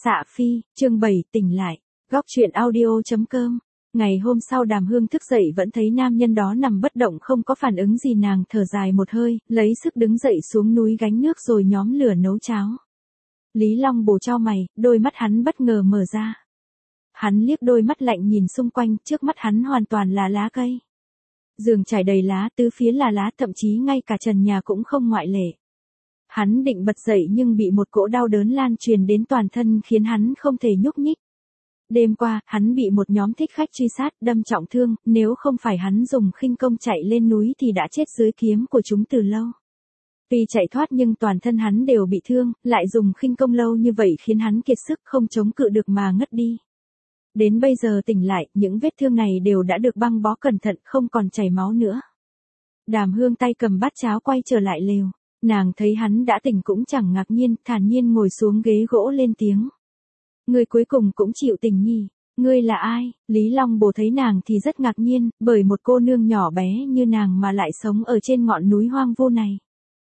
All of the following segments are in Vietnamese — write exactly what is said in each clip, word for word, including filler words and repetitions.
Xạ Phi, chương bảy tỉnh lại. Góc truyện audio chấm com. Ngày hôm sau Đàm Hương thức dậy vẫn thấy nam nhân đó nằm bất động không có phản ứng gì, nàng thở dài một hơi, lấy sức đứng dậy xuống núi gánh nước rồi nhóm lửa nấu cháo. Lý Long Bồ chau mày, đôi mắt hắn bất ngờ mở ra. Hắn liếc đôi mắt lạnh nhìn xung quanh, trước mắt hắn hoàn toàn là lá cây. Giường trải đầy lá, tứ phía là lá, thậm chí ngay cả trần nhà cũng không ngoại lệ. Hắn định bật dậy nhưng bị một cỗ đau đớn lan truyền đến toàn thân khiến hắn không thể nhúc nhích. Đêm qua, hắn bị một nhóm thích khách truy sát, đâm trọng thương, nếu không phải hắn dùng khinh công chạy lên núi thì đã chết dưới kiếm của chúng từ lâu. Tuy chạy thoát nhưng toàn thân hắn đều bị thương, lại dùng khinh công lâu như vậy khiến hắn kiệt sức không chống cự được mà ngất đi. Đến bây giờ tỉnh lại, những vết thương này đều đã được băng bó cẩn thận, không còn chảy máu nữa. Đàm Hương tay cầm bát cháo quay trở lại lều. Nàng thấy hắn đã tỉnh cũng chẳng ngạc nhiên, thản nhiên ngồi xuống ghế gỗ lên tiếng. Ngươi cuối cùng cũng chịu tỉnh nhỉ? Ngươi là ai? Lý Long Bồ thấy nàng thì rất ngạc nhiên, bởi một cô nương nhỏ bé như nàng mà lại sống ở trên ngọn núi hoang vu này.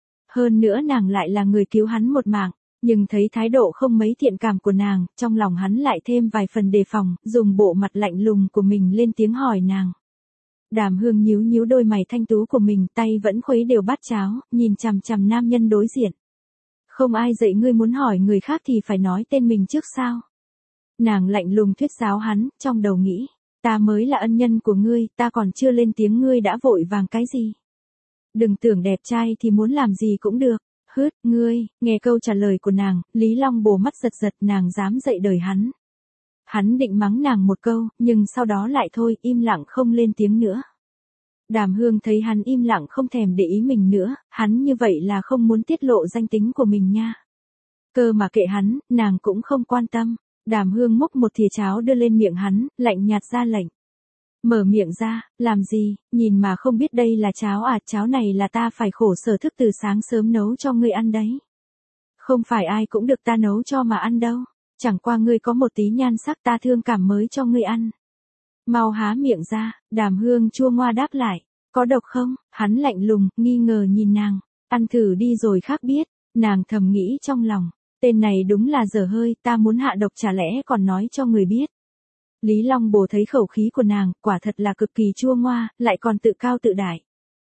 Hơn nữa nàng lại là người cứu hắn một mạng, nhưng thấy thái độ không mấy thiện cảm của nàng, trong lòng hắn lại thêm vài phần đề phòng, dùng bộ mặt lạnh lùng của mình lên tiếng hỏi nàng. Đàm Hương nhíu nhíu đôi mày thanh tú của mình, tay vẫn khuấy đều bát cháo, nhìn chằm chằm nam nhân đối diện. Không ai dạy ngươi muốn hỏi người khác thì phải nói tên mình trước sao? Nàng lạnh lùng thuyết giáo hắn, trong đầu nghĩ, ta mới là ân nhân của ngươi, ta còn chưa lên tiếng ngươi đã vội vàng cái gì? Đừng tưởng đẹp trai thì muốn làm gì cũng được. Hứt, ngươi, nghe câu trả lời của nàng, Lý Long Bồ mắt giật giật, nàng dám dạy đời hắn. Hắn định mắng nàng một câu, nhưng sau đó lại thôi, im lặng không lên tiếng nữa. Đàm Hương thấy hắn im lặng không thèm để ý mình nữa, hắn như vậy là không muốn tiết lộ danh tính của mình nha. Cơ mà kệ hắn, nàng cũng không quan tâm. Đàm Hương múc một thìa cháo đưa lên miệng hắn, lạnh nhạt ra lệnh. Mở miệng ra, làm gì, nhìn mà không biết đây là cháo à, cháo này là ta phải khổ sở thức từ sáng sớm nấu cho ngươi ăn đấy. Không phải ai cũng được ta nấu cho mà ăn đâu. Chẳng qua ngươi có một tí nhan sắc ta thương cảm mới cho ngươi ăn. Mau há miệng ra, Đàm Hương chua ngoa đáp lại. Có độc không? Hắn lạnh lùng, nghi ngờ nhìn nàng. Ăn thử đi rồi khác biết. Nàng thầm nghĩ trong lòng. Tên này đúng là dở hơi, ta muốn hạ độc chả lẽ còn nói cho người biết. Lý Long Bồ thấy khẩu khí của nàng, quả thật là cực kỳ chua ngoa, lại còn tự cao tự đại.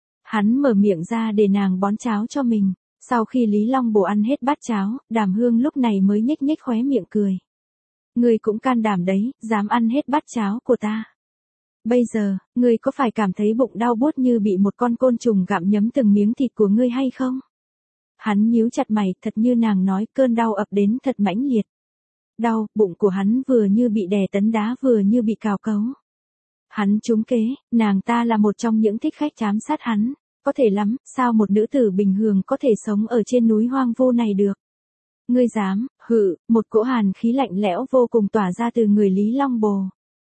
Hắn mở miệng ra để nàng bón cháo cho mình. Sau khi Lý Long Bồ ăn hết bát cháo, Đàm Hương lúc này mới nhếch nhếch khóe miệng cười. Ngươi cũng can đảm đấy, dám ăn hết bát cháo của ta. Bây giờ, ngươi có phải cảm thấy bụng đau buốt như bị một con côn trùng gặm nhấm từng miếng thịt của ngươi hay không? Hắn nhíu chặt mày, thật như nàng nói, cơn đau ập đến thật mãnh liệt. Đau, bụng của hắn vừa như bị đè tấn đá vừa như bị cào cấu. Hắn trúng kế, nàng ta là một trong những thích khách ám sát hắn. Có thể lắm, sao một nữ tử bình thường có thể sống ở trên núi hoang vô này được? Ngươi dám, hự, một cỗ hàn khí lạnh lẽo vô cùng tỏa ra từ người Lý Long Bồ.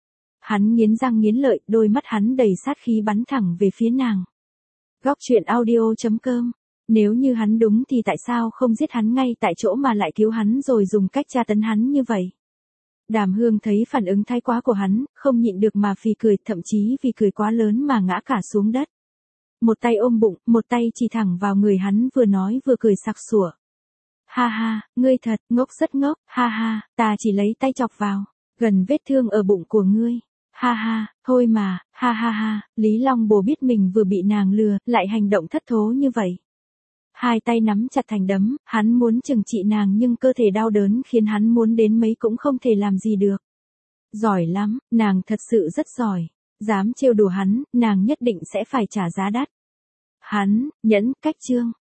Hắn nghiến răng nghiến lợi, đôi mắt hắn đầy sát khí bắn thẳng về phía nàng. Góc truyện audio chấm com. Nếu như hắn đúng thì tại sao không giết hắn ngay tại chỗ mà lại cứu hắn rồi dùng cách tra tấn hắn như vậy? Đàm Hương thấy phản ứng thái quá của hắn, không nhịn được mà phì cười, thậm chí vì cười quá lớn mà ngã cả xuống đất. Một tay ôm bụng, một tay chỉ thẳng vào người hắn, vừa nói vừa cười sặc sủa. Ha ha, ngươi thật ngốc, rất ngốc, ha ha, ta chỉ lấy tay chọc vào, gần vết thương ở bụng của ngươi. Ha ha, thôi mà, ha ha ha, Lý Long Bồ biết mình vừa bị nàng lừa, lại hành động thất thố như vậy. Hai tay nắm chặt thành đấm, hắn muốn trừng trị nàng nhưng cơ thể đau đớn khiến hắn muốn đến mấy cũng không thể làm gì được. Giỏi lắm, nàng thật sự rất giỏi. Dám trêu đùa hắn, nàng nhất định sẽ phải trả giá đắt. Hắn, nhẫn, cách chương.